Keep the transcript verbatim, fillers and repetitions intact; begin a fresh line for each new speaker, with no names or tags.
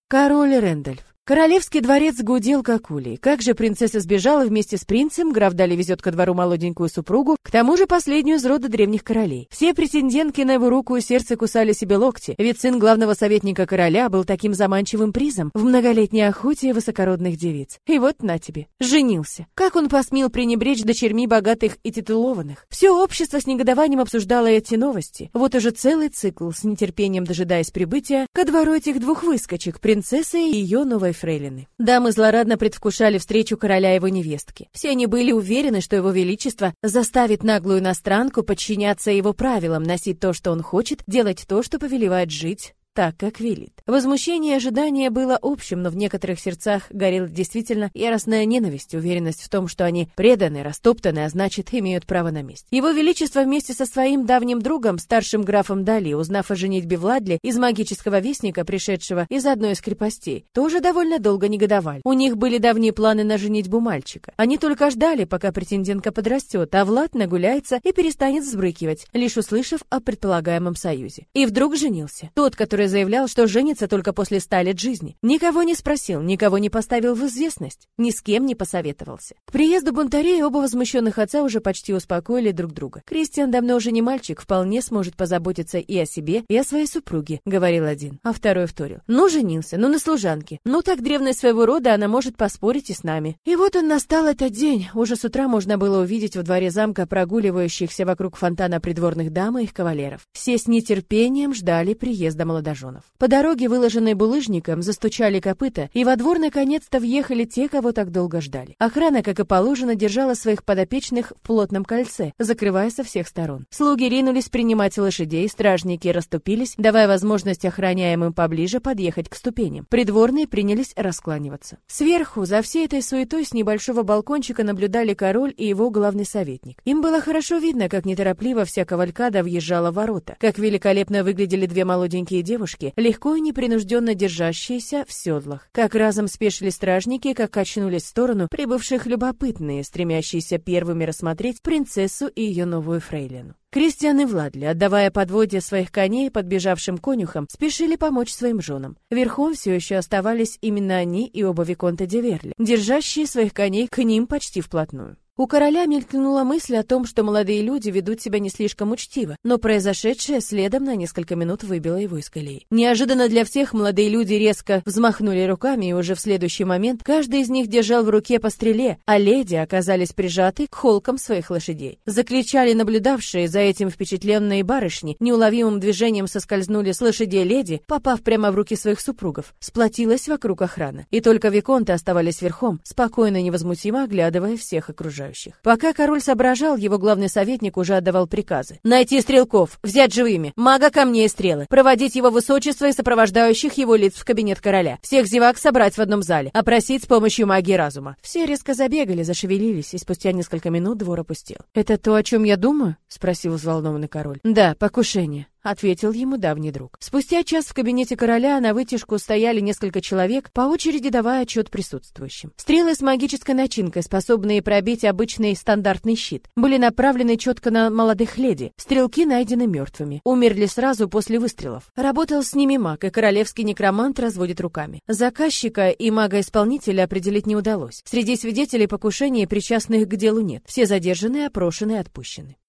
Король Рэндольф. Королевский дворец гудел как улей. Как же принцесса сбежала вместе с принцем, граф Дали везет ко двору молоденькую супругу, к тому же последнюю из рода древних королей. Все претендентки на его руку и сердце кусали себе локти, ведь сын главного советника короля был таким заманчивым призом в многолетней охоте высокородных девиц. И вот на тебе, женился. Как он посмел пренебречь дочерьми богатых и титулованных? Все общество с негодованием обсуждало эти новости. Вот уже целый цикл, с нетерпением дожидаясь прибытия ко двору этих двух выскочек, принцессы и ее новой фрейлины. Дамы злорадно предвкушали встречу короля и его невестки. Все они были уверены, что его величество заставит наглую иностранку подчиняться его правилам, носить то, что он хочет, делать то, что повелевает, жить так, как велит. Возмущение и ожидание было общим, но в некоторых сердцах горела действительно яростная ненависть, уверенность в том, что они преданы, растоптаны, а значит, имеют право на месть. Его Величество вместе со своим давним другом, старшим графом Дали, узнав о женитьбе Владли из магического вестника, пришедшего из одной из крепостей, тоже довольно долго негодовали. У них были давние планы на женитьбу мальчика. Они только ждали, пока претендентка подрастет, а Влад нагуляется и перестанет взбрыкивать, лишь услышав о предполагаемом союзе. И вдруг женился. Тот, который заявлял, что женится только после ста лет жизни. Никого не спросил, никого не поставил в известность, ни с кем не посоветовался. К приезду бунтарей оба возмущенных отца уже почти успокоили друг друга. Кристиан давно уже не мальчик, вполне сможет позаботиться и о себе, и о своей супруге, говорил один, а второй вторил. Ну, женился, ну на служанке. Ну, так древность своего рода, она может поспорить и с нами. И вот он настал этот день. Уже с утра можно было увидеть во дворе замка прогуливающихся вокруг фонтана придворных дам и их кавалеров. Все с нетерпением ждали приезда молодоженов. По дороге, выложенной булыжником, застучали копыта, и во двор наконец-то въехали те, кого так долго ждали. Охрана, как и положено, держала своих подопечных в плотном кольце, закрывая со всех сторон. Слуги ринулись принимать лошадей, стражники расступились, давая возможность охраняемым поближе подъехать к ступеням. Придворные принялись раскланиваться. Сверху, за всей этой суетой, с небольшого балкончика наблюдали король и его главный советник. Им было хорошо видно, как неторопливо вся кавалькада въезжала в ворота, как великолепно выглядели две молоденькие девушки, легко и непринужденно держащиеся в седлах. Как разом спешили стражники, как качнулись в сторону прибывших любопытные, стремящиеся первыми рассмотреть принцессу и ее новую фрейлину. Кристиан и Владли, отдавая подводья своих коней подбежавшим конюхам, спешили помочь своим женам. Верхом все еще оставались именно они и оба виконта де Верли, держащие своих коней к ним почти вплотную. У короля мелькнула мысль о том, что молодые люди ведут себя не слишком учтиво, но произошедшее следом на несколько минут выбило его из колеи. Неожиданно для всех молодые люди резко взмахнули руками, и уже в следующий момент каждый из них держал в руке по стреле, а леди оказались прижаты к холкам своих лошадей. Закричали наблюдавшие за этим впечатленные барышни, неуловимым движением соскользнули с лошадей леди, попав прямо в руки своих супругов. Сплотилась вокруг охрана, и только виконты оставались верхом, спокойно и невозмутимо оглядывая всех окружающих. Пока король соображал, его главный советник уже отдавал приказы. Найти стрелков, взять живыми, мага камней и стрелы, проводить его высочество и сопровождающих его лиц в кабинет короля, всех зевак собрать в одном зале, опросить с помощью магии разума. Все резко забегали, зашевелились, и спустя несколько минут двор опустел. «Это то, о чем я думаю?» — спросил взволнованный король. «Да, покушение», — ответил ему давний друг. Спустя час в кабинете короля на вытяжку стояли несколько человек, по очереди давая отчет присутствующим. Стрелы с магической начинкой, способные пробить обычный стандартный щит, были направлены четко на молодых леди. Стрелки найдены мертвыми. Умерли сразу после выстрелов. Работал с ними маг, и королевский некромант разводит руками. Заказчика и мага-исполнителя определить не удалось. Среди свидетелей покушения и причастных к делу нет. Все задержанные, опрошены и отпущены.